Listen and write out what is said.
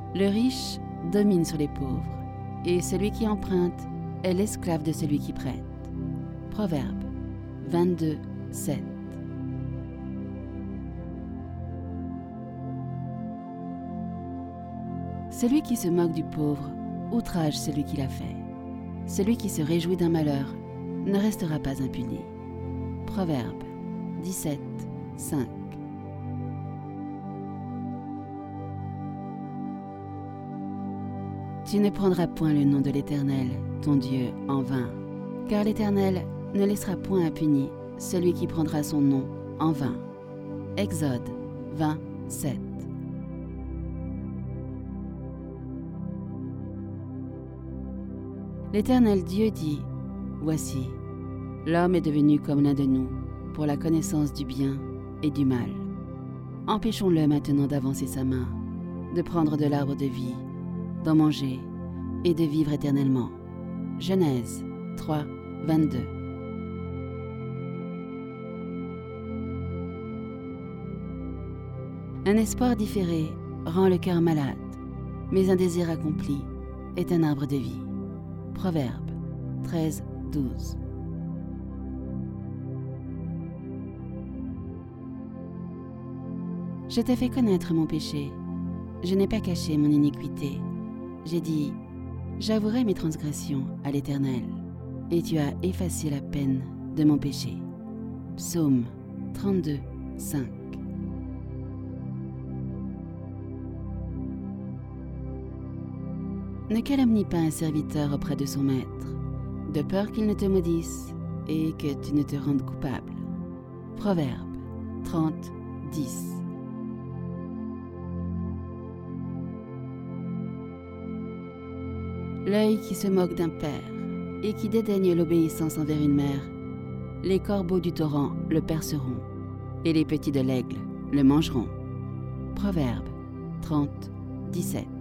Le riche domine sur les pauvres, et celui qui emprunte est l'esclave de celui qui prête. Proverbe 22, 7. Celui qui se moque du pauvre outrage celui qui l'a fait. Celui qui se réjouit d'un malheur ne restera pas impuni. Proverbe 17, 5. Tu ne prendras point le nom de l'Éternel, ton Dieu, en vain, car l'Éternel ne laissera point impuni celui qui prendra son nom en vain. Exode 20, 7. L'Éternel Dieu dit, « Voici, l'homme est devenu comme l'un de nous, pour la connaissance du bien et du mal. Empêchons-le maintenant d'avancer sa main, de prendre de l'arbre de vie, d'en manger et de vivre éternellement. » Genèse 3, 22. Un espoir différé rend le cœur malade, mais un désir accompli est un arbre de vie. Proverbe 13, 12. Je t'ai fait connaître mon péché. Je n'ai pas caché mon iniquité. J'ai dit, j'avouerai mes transgressions à l'Éternel, et tu as effacé la peine de mon péché. Psaume 32, 5. Ne calomnie pas un serviteur auprès de son maître, de peur qu'il ne te maudisse et que tu ne te rendes coupable. Proverbe 30, 10. L'œil qui se moque d'un père et qui dédaigne l'obéissance envers une mère, les corbeaux du torrent le perceront, et les petits de l'aigle le mangeront. Proverbe 30, 17.